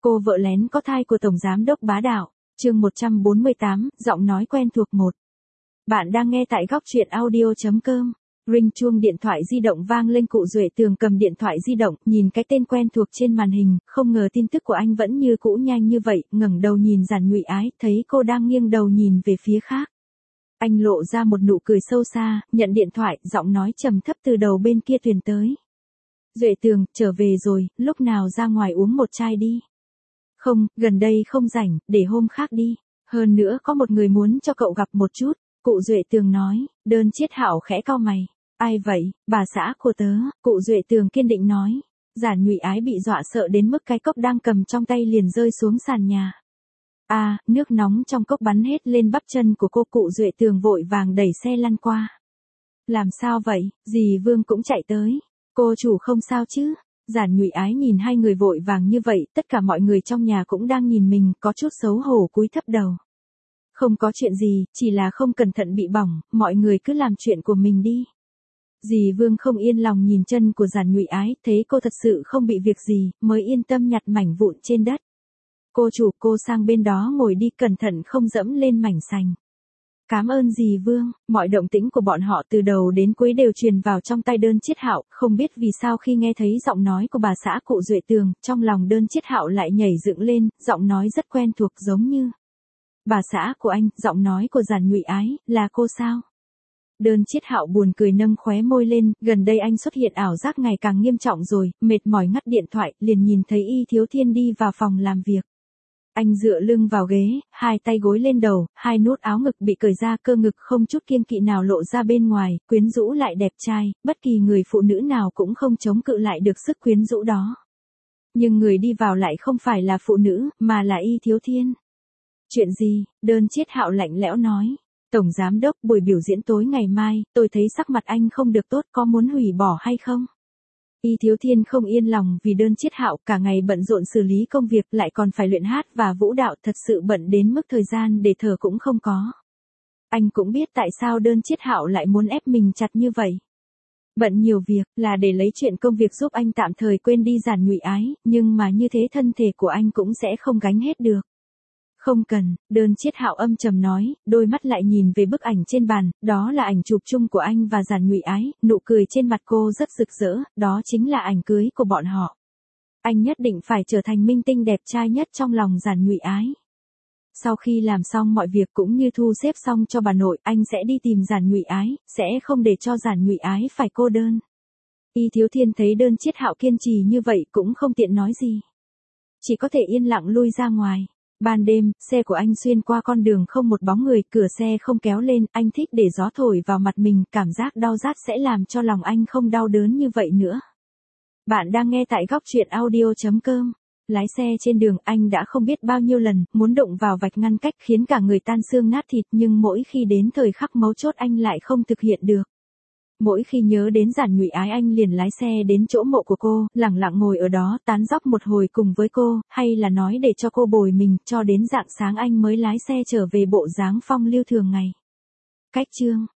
Cô vợ lén có thai của Tổng Giám đốc bá đạo, chương 148, giọng nói quen thuộc 1. Bạn đang nghe tại góc truyện audio.com. Ring chuông điện thoại di động vang lên, cụ Duệ Tường cầm điện thoại di động, nhìn cái tên quen thuộc trên màn hình, không ngờ tin tức của anh vẫn như cũ nhanh như vậy, ngẩng đầu nhìn Giản Nhụy Ái, thấy cô đang nghiêng đầu nhìn về phía khác. Anh lộ ra một nụ cười sâu xa, nhận điện thoại, giọng nói trầm thấp từ đầu bên kia truyền tới. Duệ Tường, trở về rồi, lúc nào ra ngoài uống một chai đi. Không, gần đây không rảnh, để hôm khác đi. Hơn nữa có một người muốn cho cậu gặp một chút, cụ Duệ Tường nói. Đơn Chiết Hạo khẽ cau mày. Ai vậy, bà xã của tớ, cụ Duệ Tường kiên định nói. Giản Nhụy Ái bị dọa sợ đến mức cái cốc đang cầm trong tay liền rơi xuống sàn nhà. Nước nóng trong cốc bắn hết lên bắp chân của cô. Cụ Duệ Tường vội vàng đẩy xe lăn qua. Làm sao vậy, dì Vương cũng chạy tới. Cô chủ không sao chứ? Giản Nhụy Ái nhìn hai người vội vàng như vậy, tất cả mọi người trong nhà cũng đang nhìn mình, có chút xấu hổ cúi thấp đầu. Không có chuyện gì, chỉ là không cẩn thận bị bỏng, mọi người cứ làm chuyện của mình đi. Dì Vương không yên lòng nhìn chân của Giản Nhụy Ái, thấy cô thật sự không bị việc gì, mới yên tâm nhặt mảnh vụn trên đất. Cô chủ, cô sang bên đó ngồi đi, cẩn thận không dẫm lên mảnh sành. Cảm ơn dì Vương. Mọi động tĩnh của bọn họ từ đầu đến cuối đều truyền vào trong tai Đơn Chiết Hạo, không biết vì sao khi nghe thấy giọng nói của bà xã cụ Duệ Tường, trong lòng Đơn Chiết Hạo lại nhảy dựng lên, giọng nói rất quen thuộc giống như. Bà xã của anh, giọng nói của Giản Nhụy Ái, là cô sao? Đơn Chiết Hạo buồn cười nâng khóe môi lên, gần đây anh xuất hiện ảo giác ngày càng nghiêm trọng rồi, mệt mỏi ngắt điện thoại, liền nhìn thấy Y Thiếu Thiên đi vào phòng làm việc. Anh dựa lưng vào ghế, hai tay gối lên đầu, hai nút áo ngực bị cởi ra, cơ ngực không chút kiêng kỵ nào lộ ra bên ngoài, quyến rũ lại đẹp trai, bất kỳ người phụ nữ nào cũng không chống cự lại được sức quyến rũ đó. Nhưng người đi vào lại không phải là phụ nữ, mà là Y Thiếu Thiên. Chuyện gì? Đơn Chiết Hạo lạnh lẽo nói. Tổng Giám đốc, buổi biểu diễn tối ngày mai, tôi thấy sắc mặt anh không được tốt, có muốn hủy bỏ hay không? Y Thiếu Thiên không yên lòng vì Đơn Chiết Hạo cả ngày bận rộn xử lý công việc, lại còn phải luyện hát và vũ đạo, thật sự bận đến mức thời gian để thở cũng không có. Anh cũng biết tại sao Đơn Chiết Hạo lại muốn ép mình chặt như vậy. Bận nhiều việc là để lấy chuyện công việc giúp anh tạm thời quên đi Giản Nhụy Ái, nhưng mà như thế thân thể của anh cũng sẽ không gánh hết được. Không cần, Đơn Chiết Hạo âm trầm nói, đôi mắt lại nhìn về bức ảnh trên bàn, đó là ảnh chụp chung của anh và Giản Nhụy Ái, nụ cười trên mặt cô rất rực rỡ, đó chính là ảnh cưới của bọn họ. Anh nhất định phải trở thành minh tinh đẹp trai nhất trong lòng Giản Nhụy Ái. Sau khi làm xong mọi việc cũng như thu xếp xong cho bà nội, anh sẽ đi tìm Giản Nhụy Ái, sẽ không để cho Giản Nhụy Ái phải cô đơn. Y Thiếu Thiên thấy Đơn Chiết Hạo kiên trì như vậy cũng không tiện nói gì. Chỉ có thể yên lặng lui ra ngoài. Ban đêm, xe của anh xuyên qua con đường không một bóng người, cửa xe không kéo lên, anh thích để gió thổi vào mặt mình, cảm giác đau rát sẽ làm cho lòng anh không đau đớn như vậy nữa. Bạn đang nghe tại góc truyện audio.com. Lái xe trên đường, anh đã không biết bao nhiêu lần, muốn đụng vào vạch ngăn cách khiến cả người tan xương nát thịt, nhưng mỗi khi đến thời khắc mấu chốt anh lại không thực hiện được. Mỗi khi nhớ đến Giản Nhụy Ái anh liền lái xe đến chỗ mộ của cô, lẳng lặng ngồi ở đó tán dóc một hồi cùng với cô, hay là nói để cho cô bồi mình, cho đến rạng sáng anh mới lái xe trở về bộ dáng phong lưu thường ngày. Cách chương